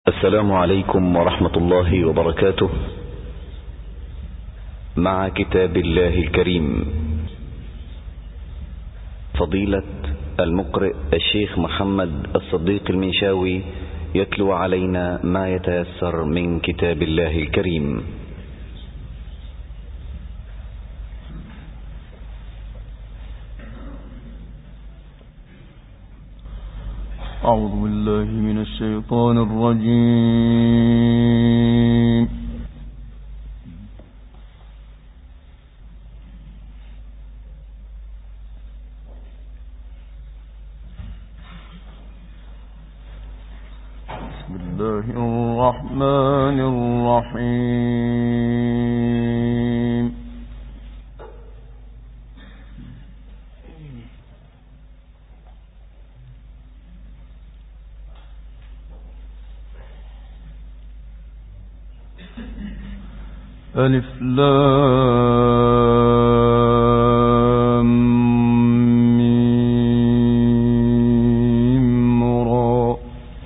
السلام عليكم ورحمة الله وبركاته. مع كتاب الله الكريم، فضيلة المقرئ الشيخ محمد الصديق المنشاوي يتلو علينا ما يتيسر من كتاب الله الكريم. أعوذ بالله من الشيطان الرجيم. بسم الله الرحمن الرحيم. ألف لام ميم را.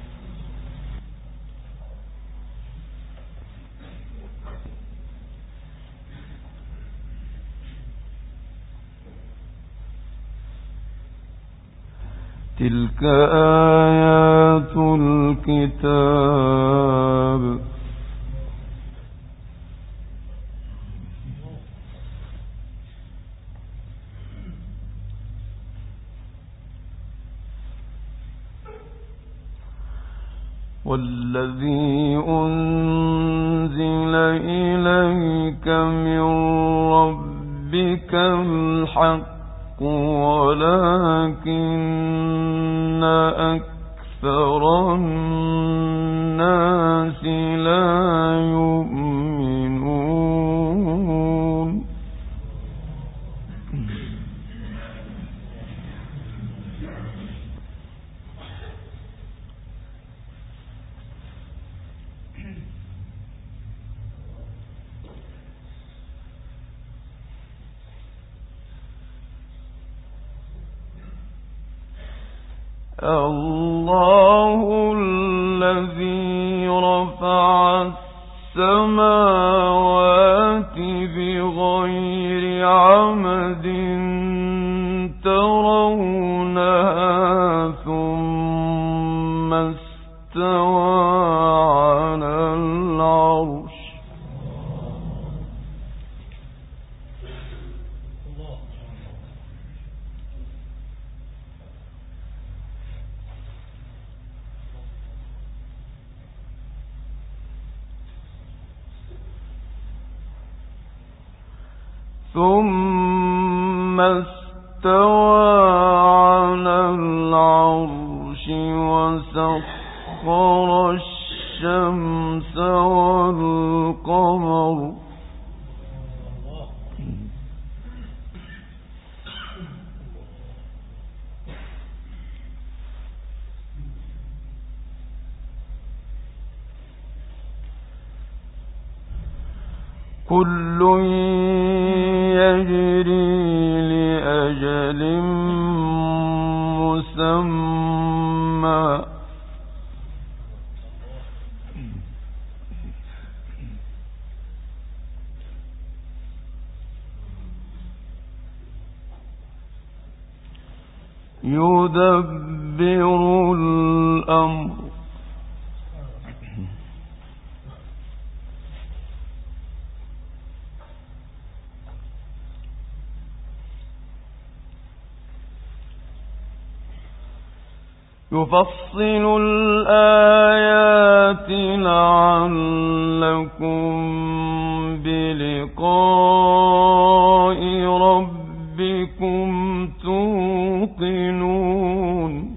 تلك آيات الكتاب. والذي أنزل إليك من ربك الحق ولكن أكثر الناس لا يؤمنون. الله الذي رفع السماوات بغير عمد ترونها ثم استوى على العرش. ثم استوى على العرش وسخر الشمس والقمر كل يجري لأجل مسمى. يدبر الأمر يفصل الآيات لعلكم بلقاء ربكم توقنون.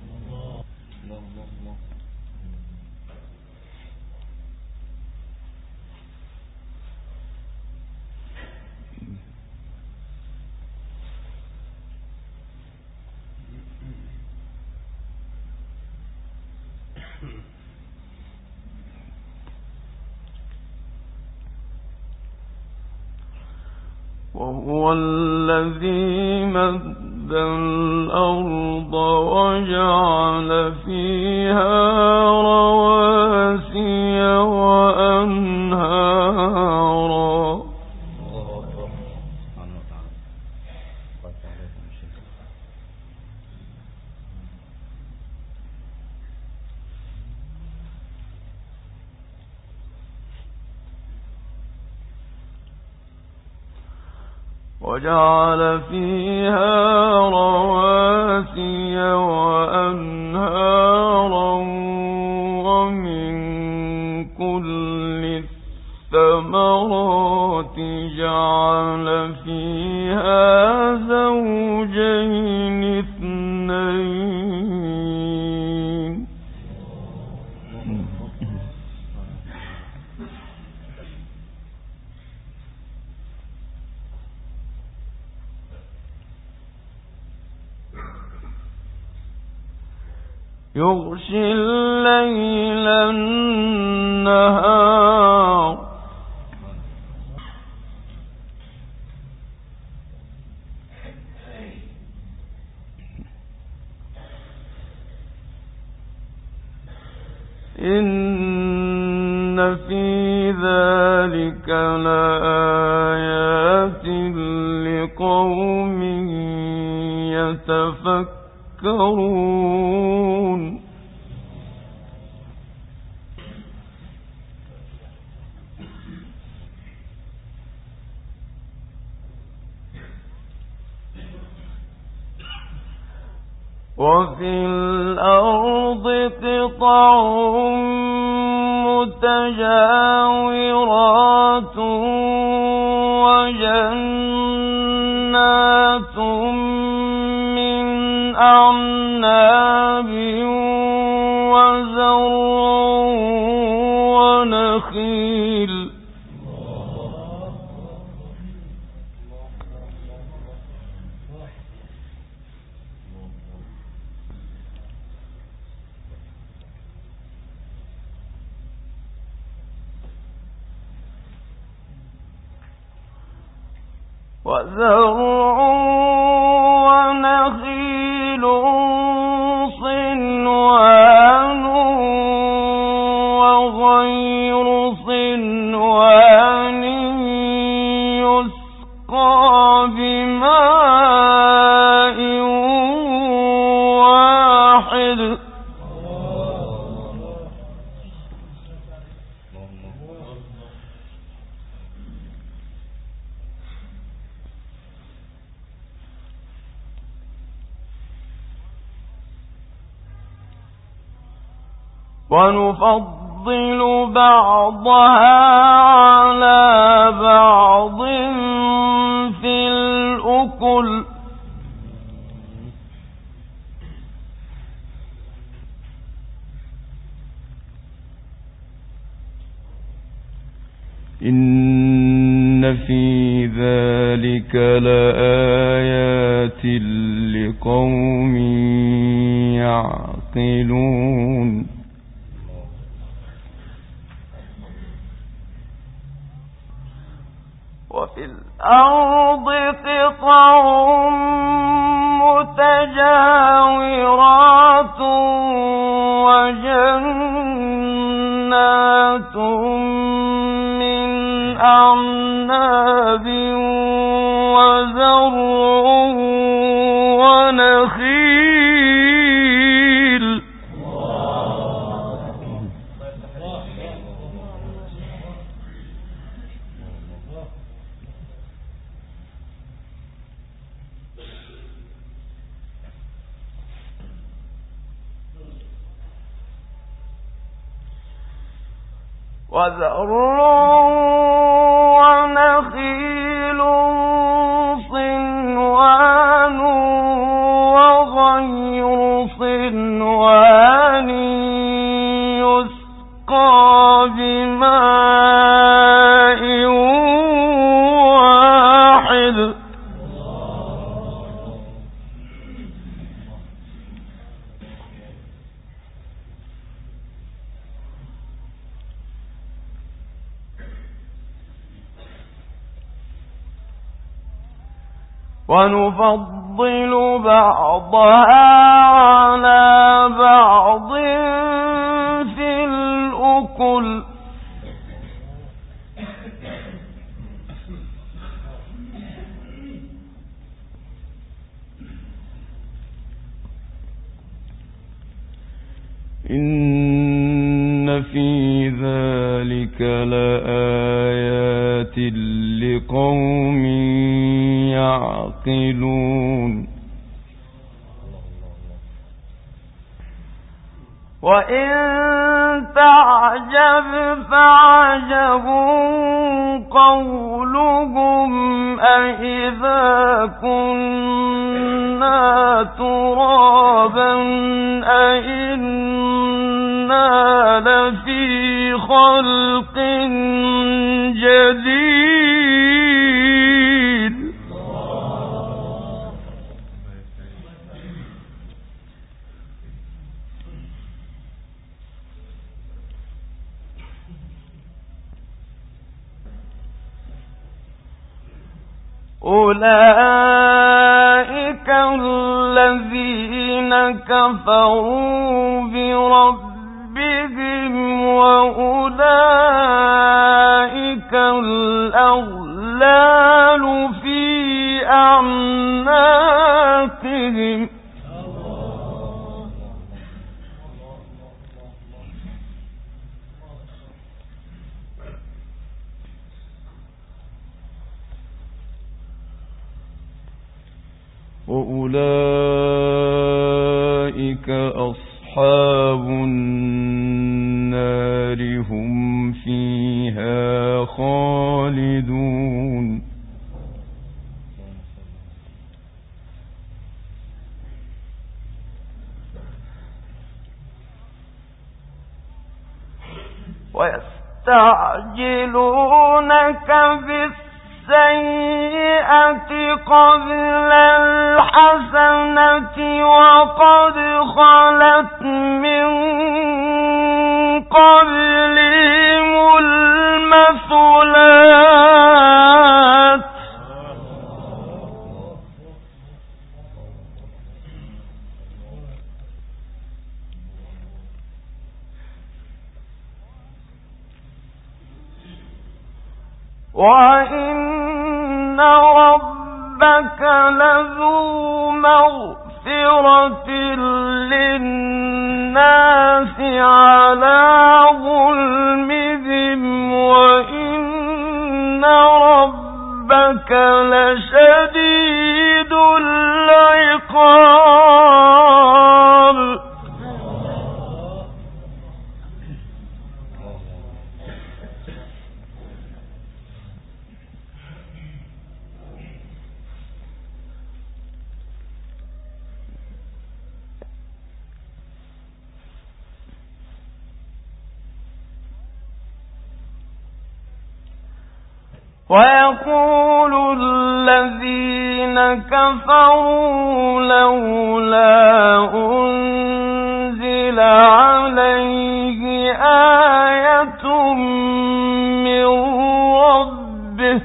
وهو الذي مد الأرض وجعل فيها رواسي رواسي وأنهارا وجعل فيها رواسي وأنهارا ومن كل الثمرات جعل فيها زوجين اثنين يغشي الليل النهار إن في ذلك لآيات لقوم يتفكرون وفي الأرض قطع متجاورات وجنات من أعناب وزرع ونخيل ونخيل صنوان وغير صنوان يسقى بماء واحد ونفضل بعضها على بعض في الأكل إن في ذلك لآيات لقوم يعقلون وفي الأرض قطع متجاورات وجنات من أعناب وزرع ونخيل وزرع ونخيل صنوان وغير صنوان يسقى بماء واحد ونفضل بعضها على بعض في الأكل إن في ذلك لآيات لقوم يعقلون. وإن تعجب فعجب قولهم أإذا كنا ترابا أإنا لفي خلق جديد. أولئك الذين كفروا بربهم وأولئك الأغلال في أعناقهم. وأولئك أصحاب النار هم فيها خالدون. ويستعجلونك بالسيئة قبل الحسنة وقد خلت من قبلهم المثلات وإن ربك لذو مغفرة للناس على ظلمهم وإن ربك لشديد العقاب. ويقول الذين كفروا لولا أنزل عليه آية من ربه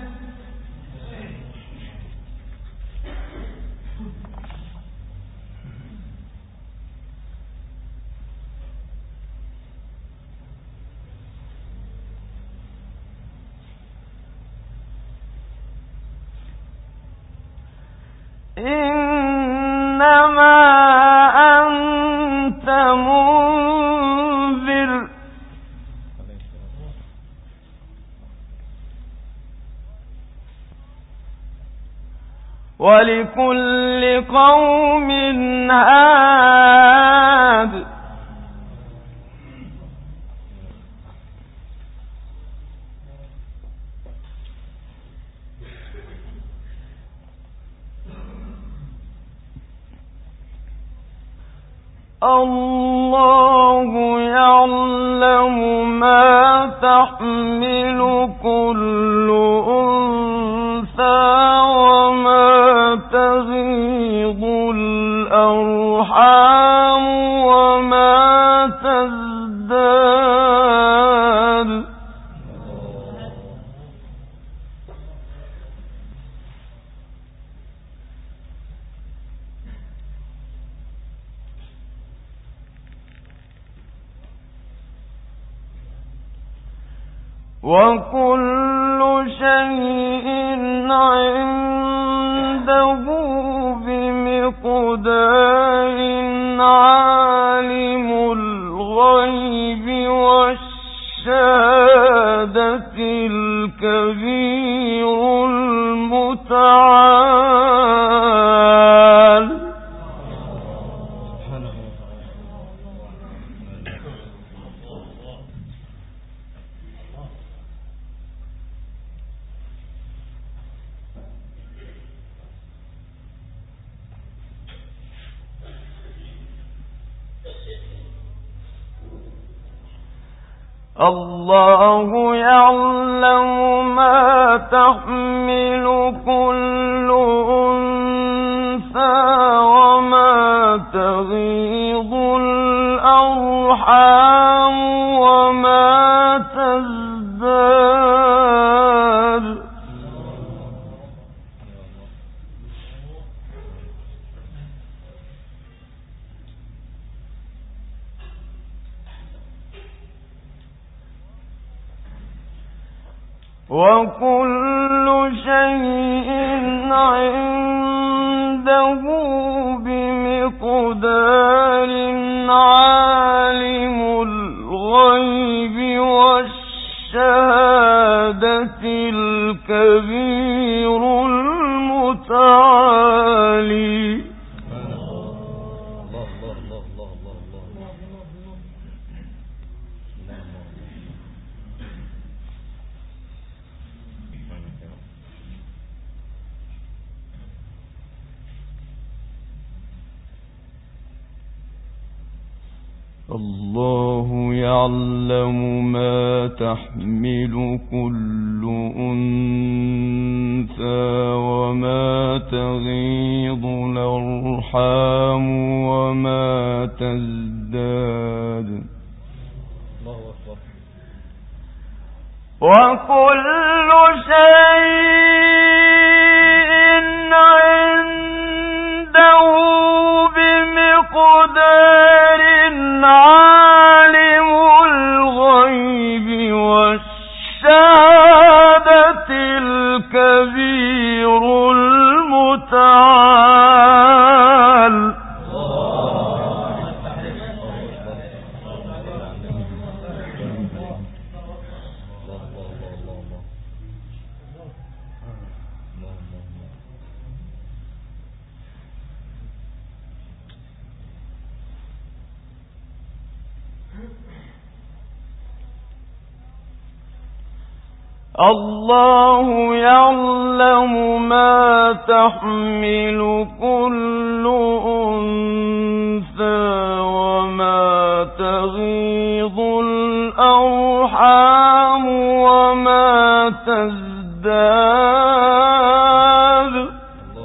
إنما أنت منذر ولكل قوم هاد. الله يعلم ما تحمل كل أنثى وما تغيض الأرحام وما تزداد وكل شيء عنده بمقدار عالم الغيب والشهادة الكبير المتعال. الله يعلم ما تحمل كل أنثى وما تغيض الأرحام وما تزداد. وكل شيء عنده بمقدار عالم الغيب والشهادة الكبير المتعالي. الله يعلم ما تحمل كل أنثى وما تغيض الأرحام وما تزداد. وكل شيء عنده بمقدار عالم الغيب والشهادة الكبير المتعال. الله يعلم ما تحمل كل أنثى وما تغيض الأرحام وما تزداد.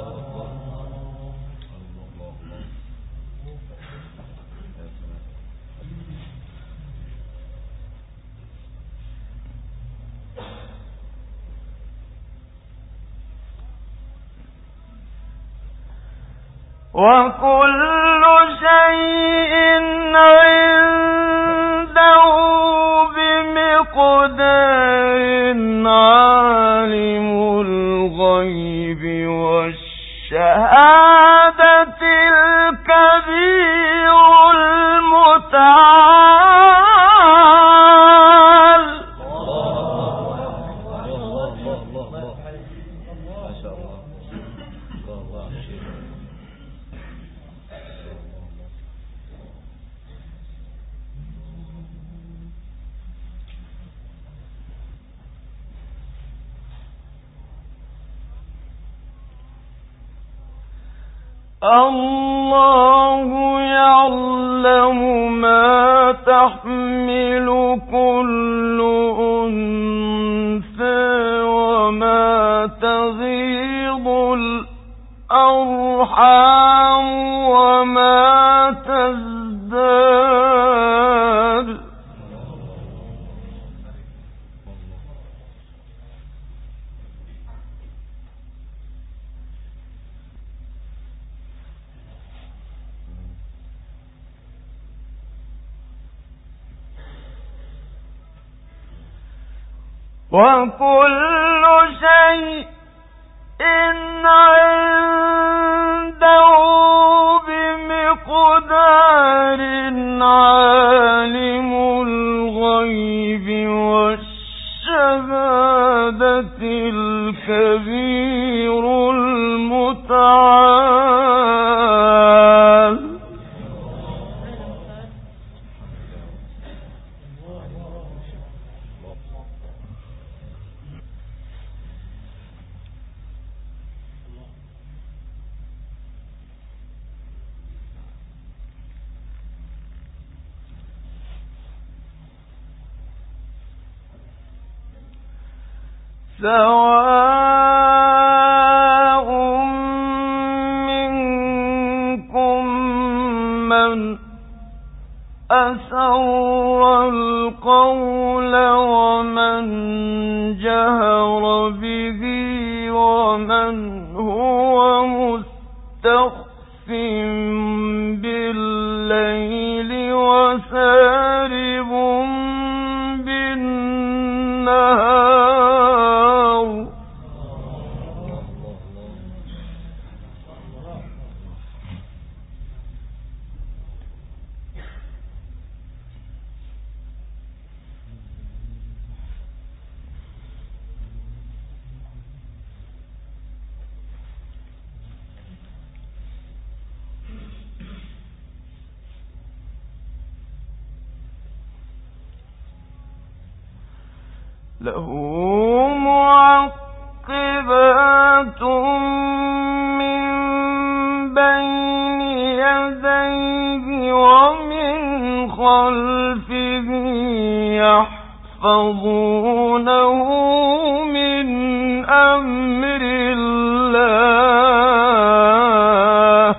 وكل شيء عنده بمقدار عالم الغيب والشهادة الكبير المتعال. الله يعلم ما تحمل كل أنثى وما تغيض الأرحام وما تزداد. وكل شيء عنده بمقدار عالم الغيب والشهادة الكبير المتعال. سواء منكم من أسر القول ومن جهر به ومن هو مستخف بالليل وسارب بالنهار. له معقبات من بين يديه ومن خلفه يحفظونه من أمر الله.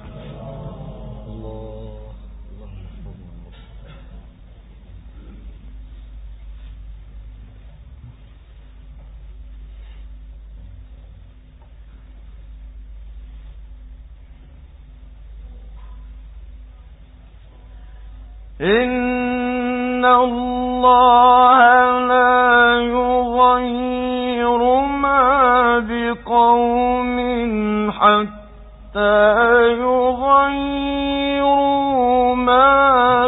إن الله لا يغير ما بقوم حتى يغيروا ما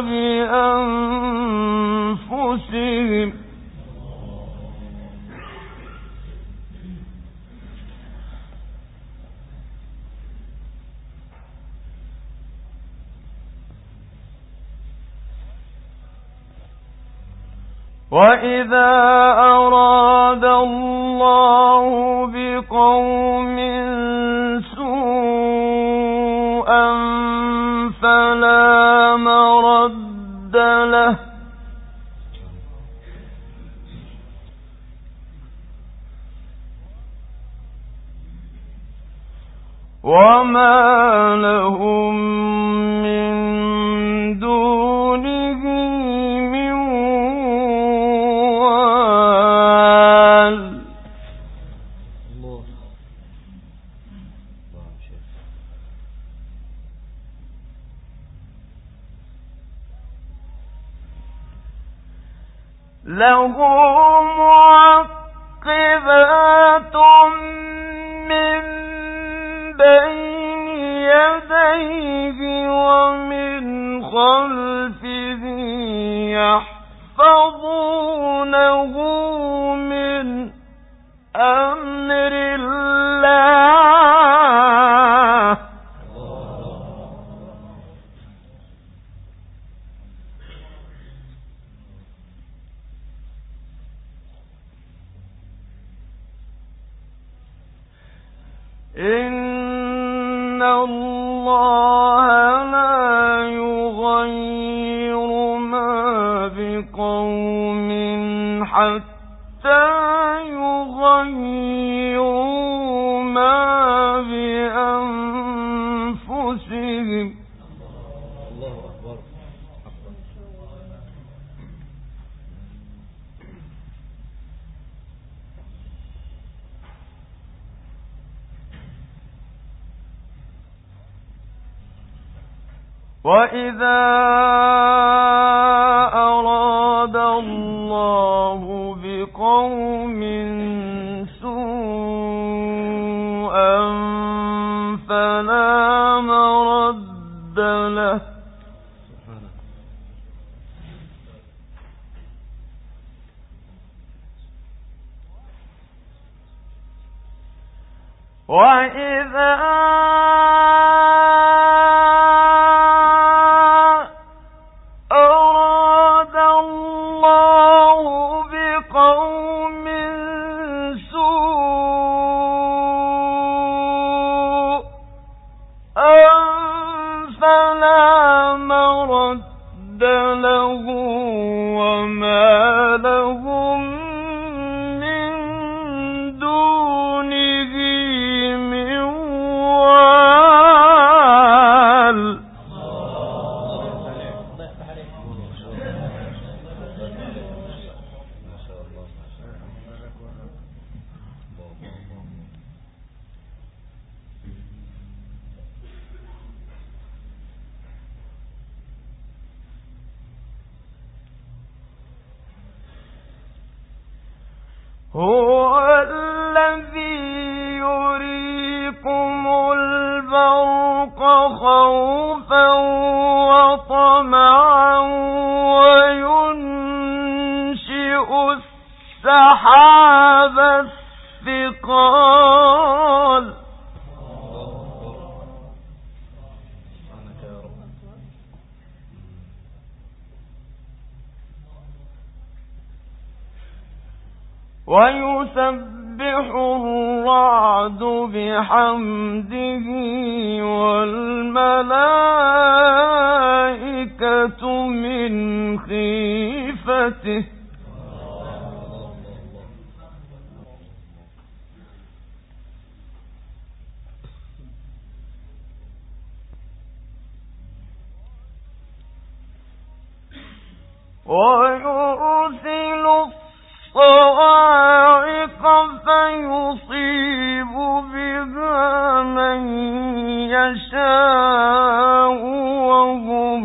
بأنفسهم. وَإِذَا أَرَادَ اللَّهُ بِقَوْمٍ سُوءًا فَلَا مَرَدَّ لَهُ وَمَا لَهُم مِّن دُونِهِ مِن وَالٍ. له معقبات من بين يديه ومن خلفه يحفظونه من أمر الله. إن الله لا يغير ما بقوم حتى يغيروا ما بأنفسهم. الله أكبر. وَإِذَا أَرَادَ اللَّهُ بِقَوْمٍ وإذا أراد الله بقوم سوءا فلا مرد له وما لهم من دونه من وال. هو الذي يريكم البرق خوفا وطمعا وينشئ السحاب الثقال ويسبح الرعد بحمده والملائكة من خيفته ويرسل الصواعق فيصيب بها من يشاء وهم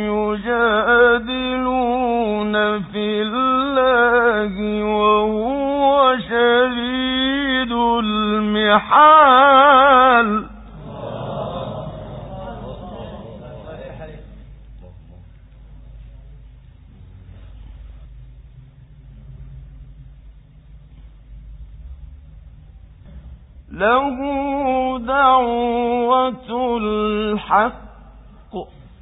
يجادلون في الله وهو شديد المحال. له دعوة الحق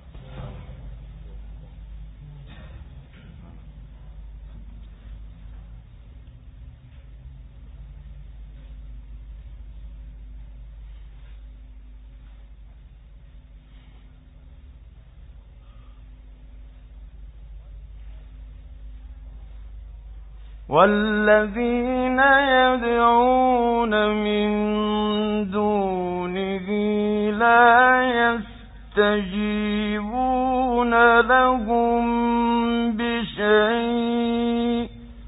والذين يدعون من دونه لا يستجيبون لهم بشيء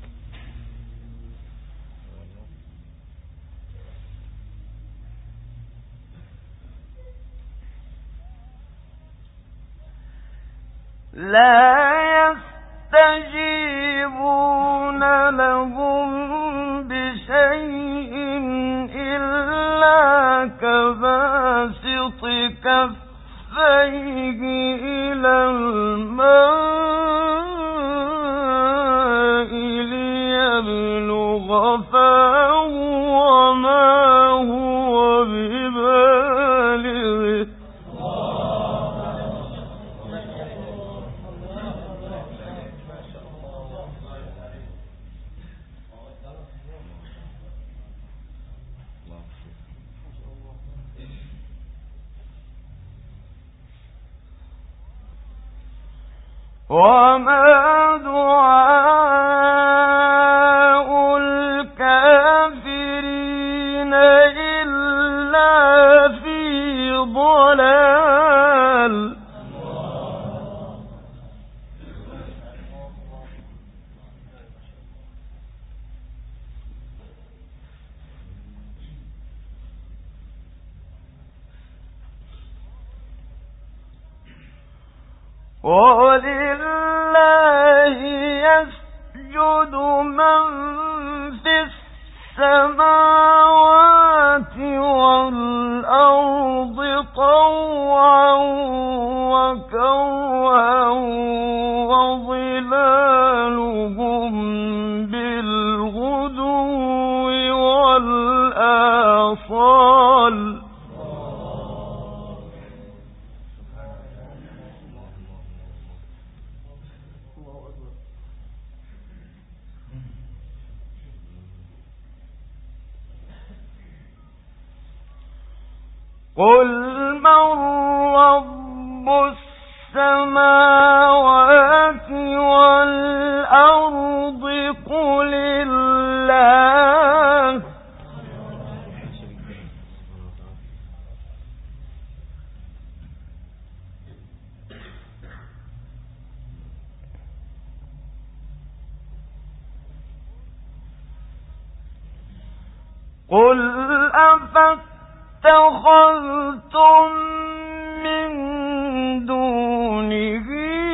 إلا كباسط كفيه إلى الماء ليبلغ فاه وما هو ببالغه وما دعاء الكافرين إلا في ضلال. ولله يسجد من في السماوات والأرض طوعا وكرها وظلالهم بالغدو والآصال قل من رب السماوات والأرض قل الله قل أفاتخذتم من دونه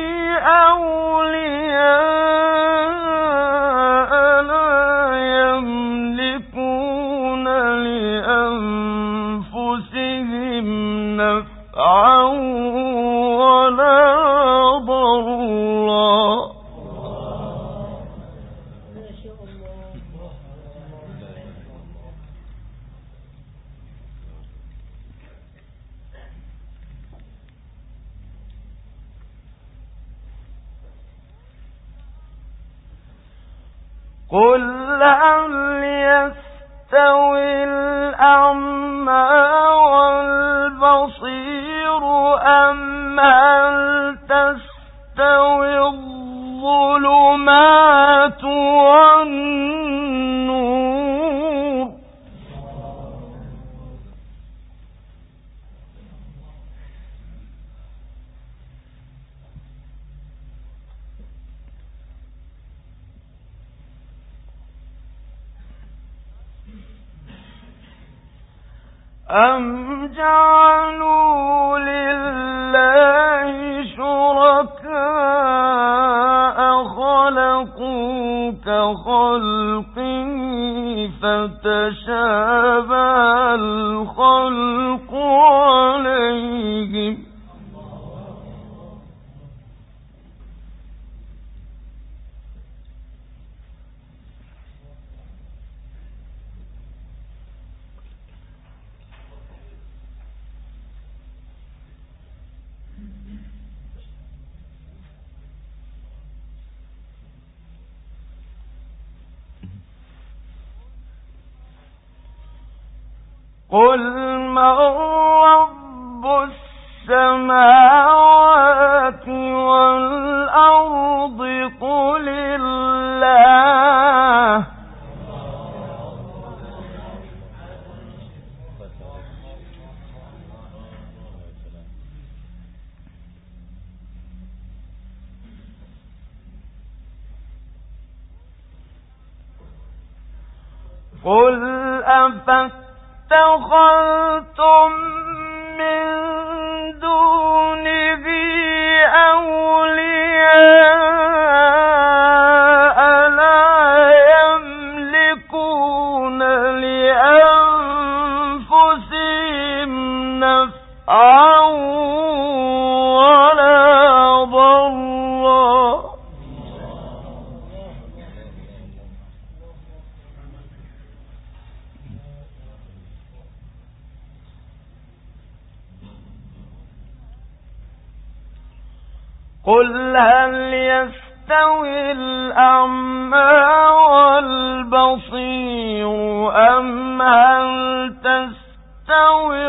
أولياء لا يملكون لأنفسهم نفعا ولا ضرا قل هل يستوي الأعمى والبصير أم هل تستوي الظلمات والنور أم جعلوا لله شركاء خلقوا كخلقه فتشابه الخلق عليهم قل من رب السماوات والأرض قل الله قل أفاتخذتم من دونه أولياء لا يملكون لأنفسهم نفعا ولا ضرا قل هل يستوي الأعمى والبصير أم هل تستوي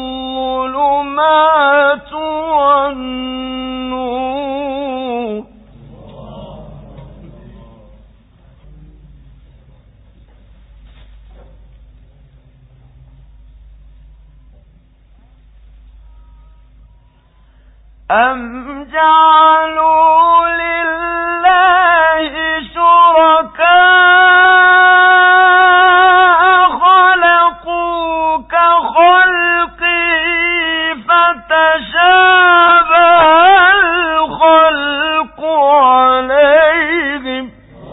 الظلمات والنور أم جعلوا لله شركاء خلقوا كخلقه فتشابه الخلق عليهم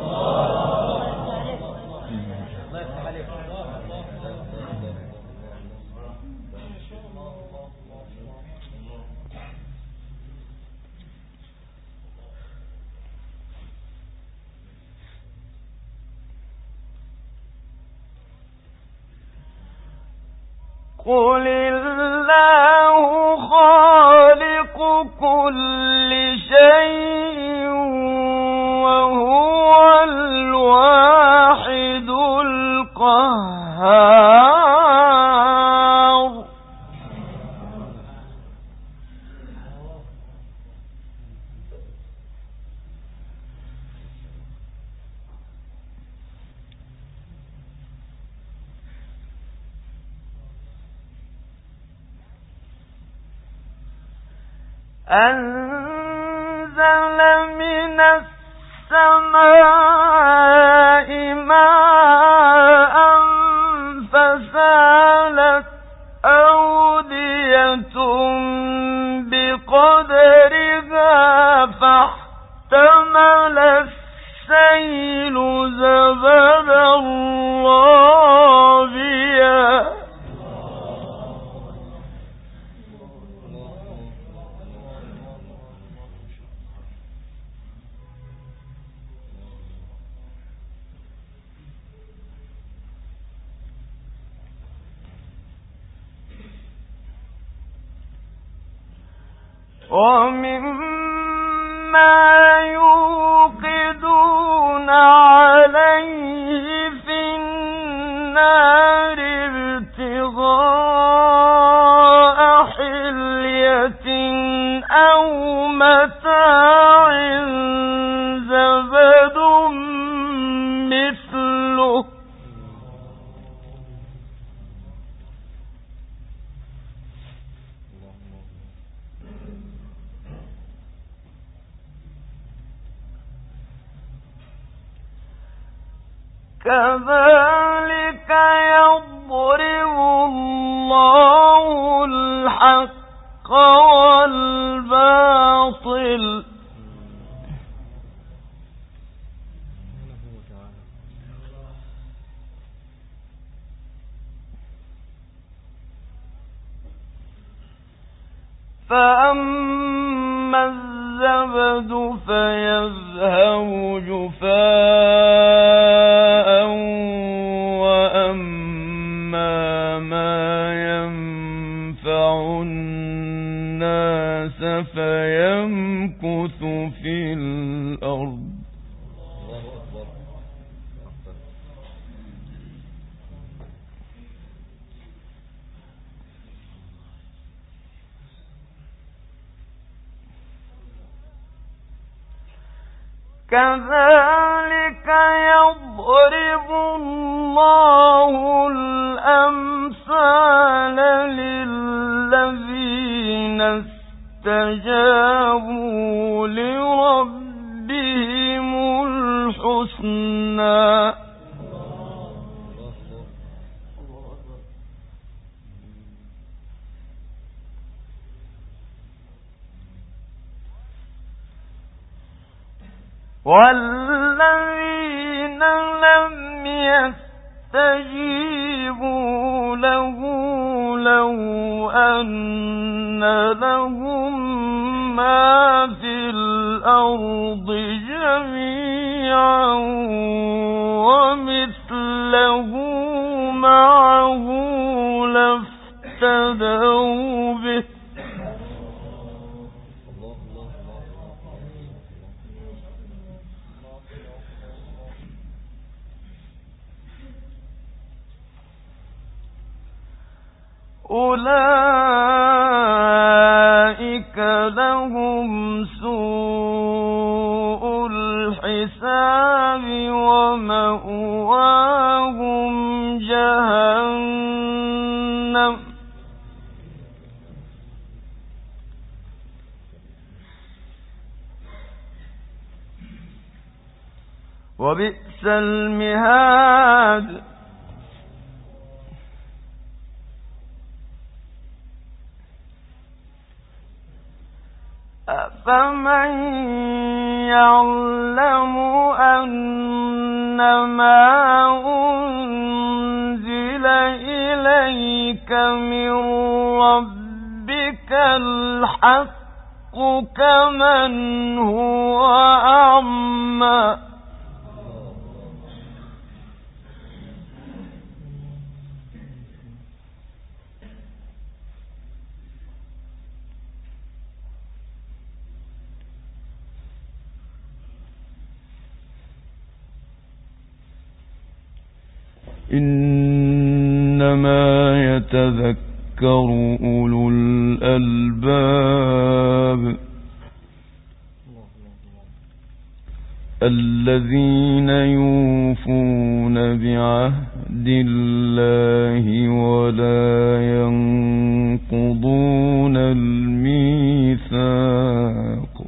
قل الله خالق كل شيء وهو الواحد القهار أنزل من السماء ماء فسالت أودية بقدرها فاحتمل السيل زبدا رابيا ومما يوقدون عليه في النار ابتغاء حلية أو متاع زبد مثله كذلك يضرب الله الحق والباطل فأما الزبد فيذهب جفاء وأما ما ينفع الناس فيمكث في الأرض كذلك يضرب الله الأمثال للذين استجابوا لربهم الحسنى والذين لم يستجيبوا له لو أن لهم ما في الأرض جميعا ومثله معه لافتدوا به أولئك لهم سوء الحساب ومأواهم جهنم وبئس المهاد أفمن يعلم أنما أنزل إليك من ربك الحق كمن هو أعمى إنما يتذكر أولو الألباب الذين يوفون بعهد الله ولا ينقضون الميثاق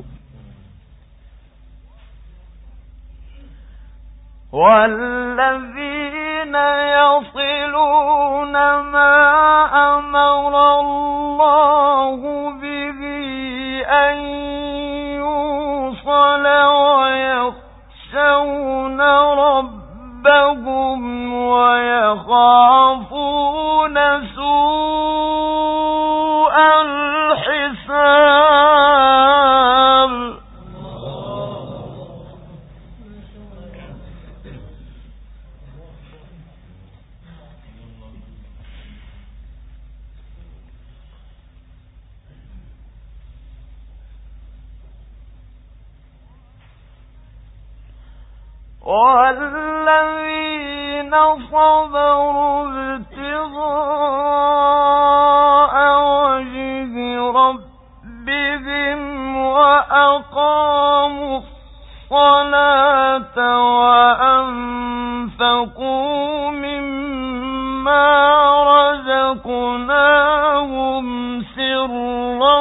والذين يصلون ما أمر الله به أن يوصل ويخشون ربهم ويخافون سوء الحساب والذين صبروا ابتغاء وجه ربهم وأقاموا الصلاة وأنفقوا مما رزقناهم سرا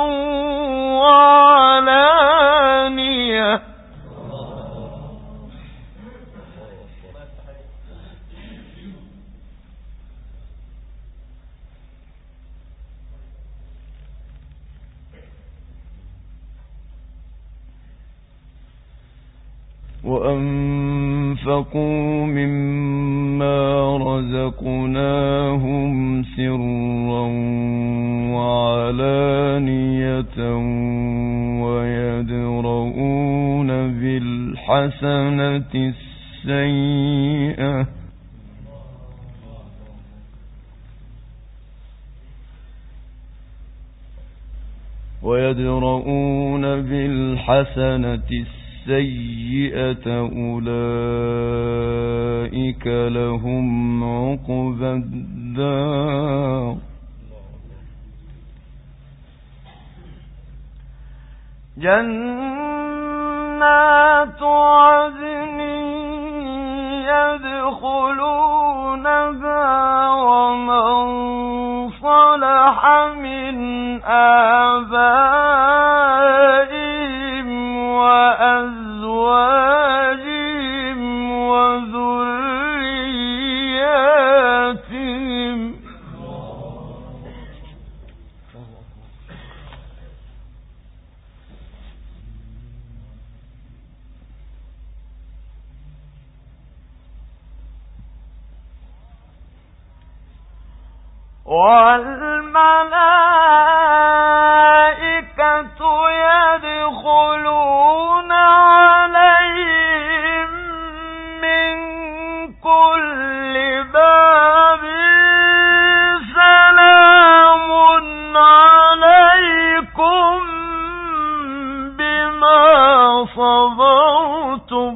وعلانية وأنفقوا مما رزقناهم سرا وعلانية ويدرؤون بالحسنة السيئة أولئك لهم عقبى الدار جنات عدن يدخلونها ومن صلح من آبائهم وأزواجهم وذرياتهم والملائكة يدخلون عليهم من كل باب سلام عليكم بما صبرتم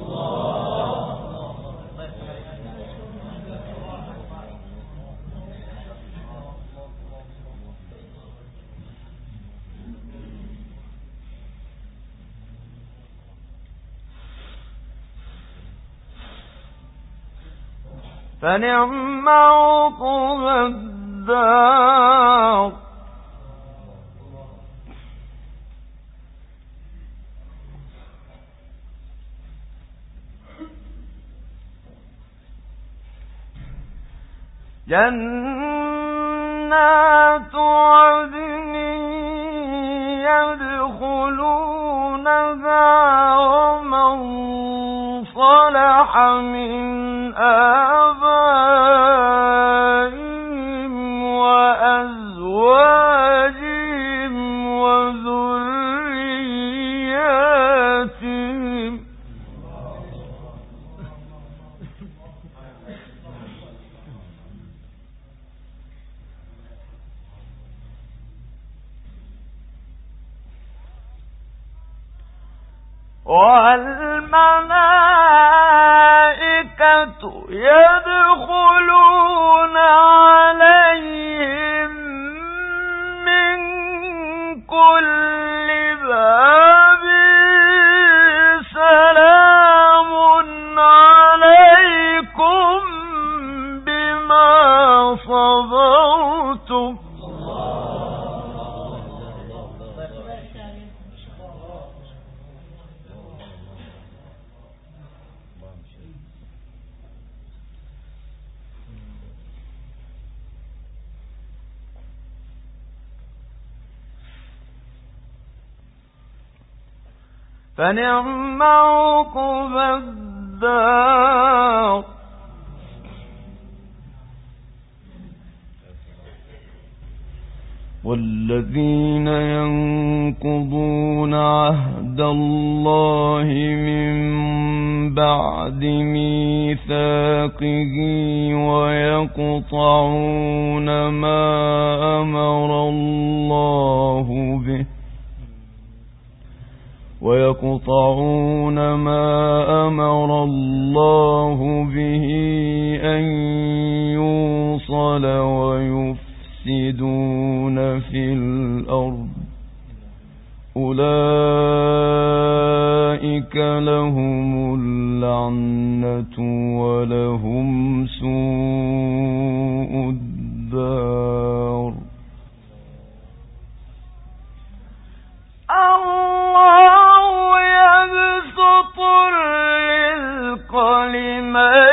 فنعم عقبى الدار جنات عدن يدخلونها ومن صلح من آبائهم وأزواجهم وذرياتهم والملائكة يدخلون عليهم من كل باب سلام فنعم عقبى الدار. والذين ينقضون عهد الله من بعد ميثاقه ويقطعون ما أمر الله به أن يوصل ويفسدون في الأرض أولئك لهم اللعنة ولهم سوء الدار. الله يبسط الرزق لمن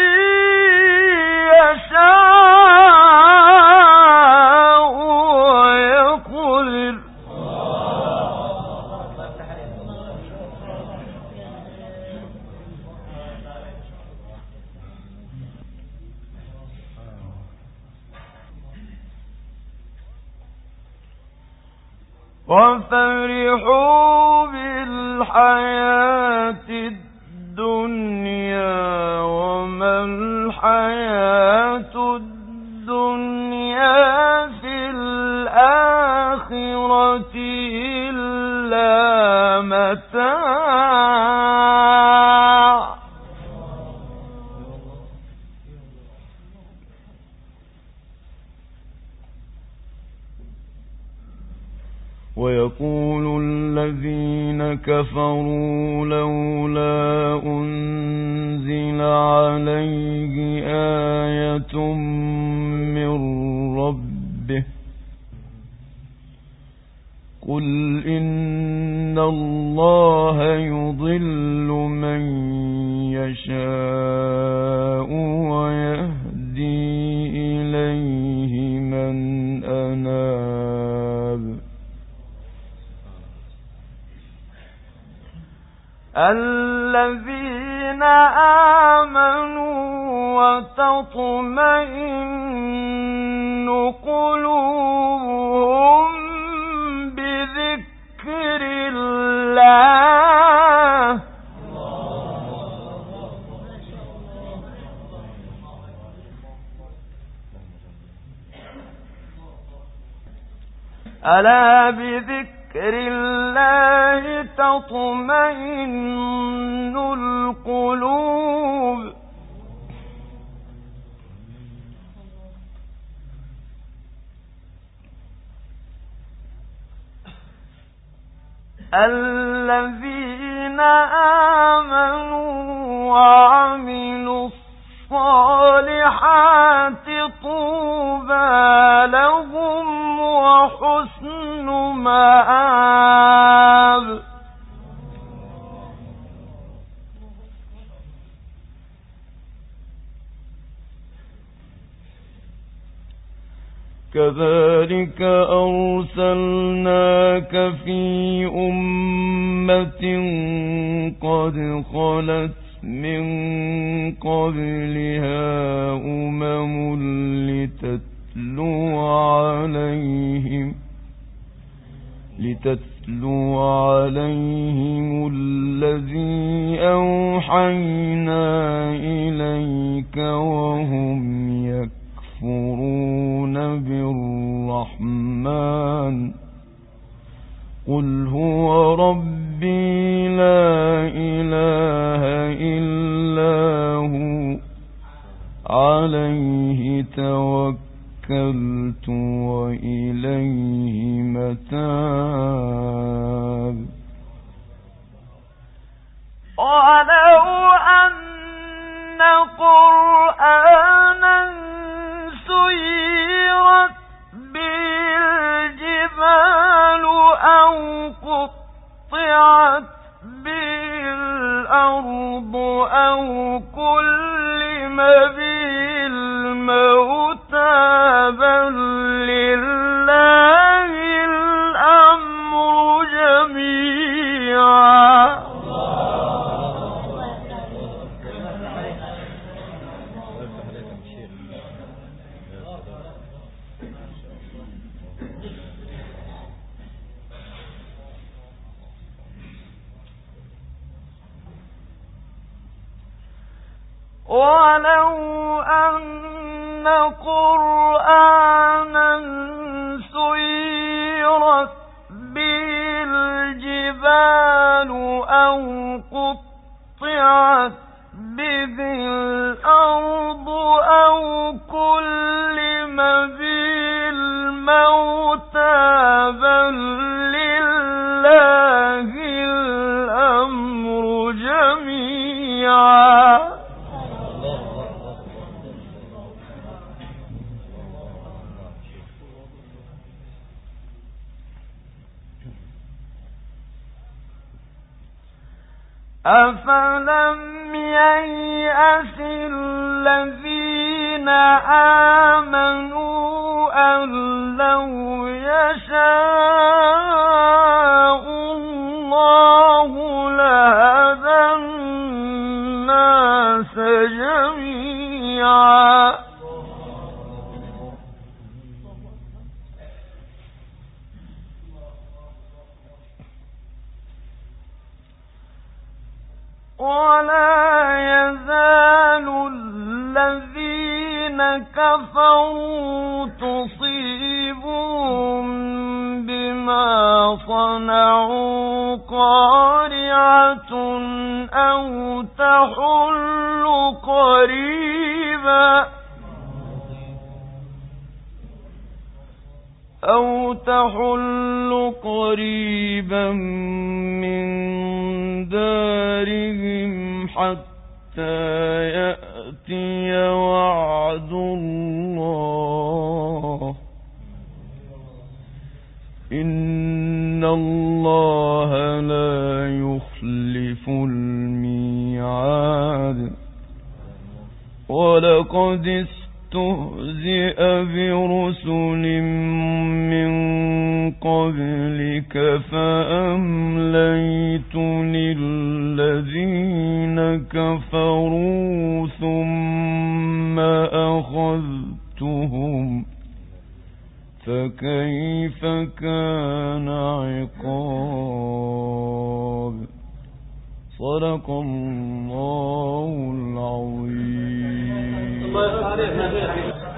يشاء ويقدر. وفرحوا بالحياة الدنيا وما الحياة الدنيا في الآخرة إلا متاع. ويقول الذين كفروا لولا أنزل عليه آية من ربه قل إن الله يضل من يشاء ويهدي إليه من أناب. الذين آمنوا وتطمئن قلوبهم بذكر الله ألا بذكر الله تطمئن القلوب. الذين آمنوا وعملوا الصالحات طوبى لهم وحسن مآب. كذلك أرسلناك في أمة قد خلت من قبلها لتتلو عليهم الذي أوحينا إليك وهم يكفرون بالرحمن قل هو ربي لا إله إلا هو عليه توكلت وإليه متاب. ولو أن قرآنا سيرت به الجبال أو قطعت به الأرض أو كلم به الموتى بل لله الأمر جميعا ولو أن قرآنا سيرت به الجبال أو قطعت به الأرض أو كلم به الموتى بل لله الأمر جميعا أفلم ييأس الذين آمنوا أن لو يشاء الله لهدى الناس جميعا ولا يزال الذين كفروا تصيبهم بما صنعوا قارعة أو تحل قريبا من دارهم حتى يأتي وعد الله إن الله لا يخلف الميعاد ولقد استهزئ برسل من قبلك فأمليت للذين كفروا ثم أخذتهم فكيف كان عقاب صدق الله العظيم.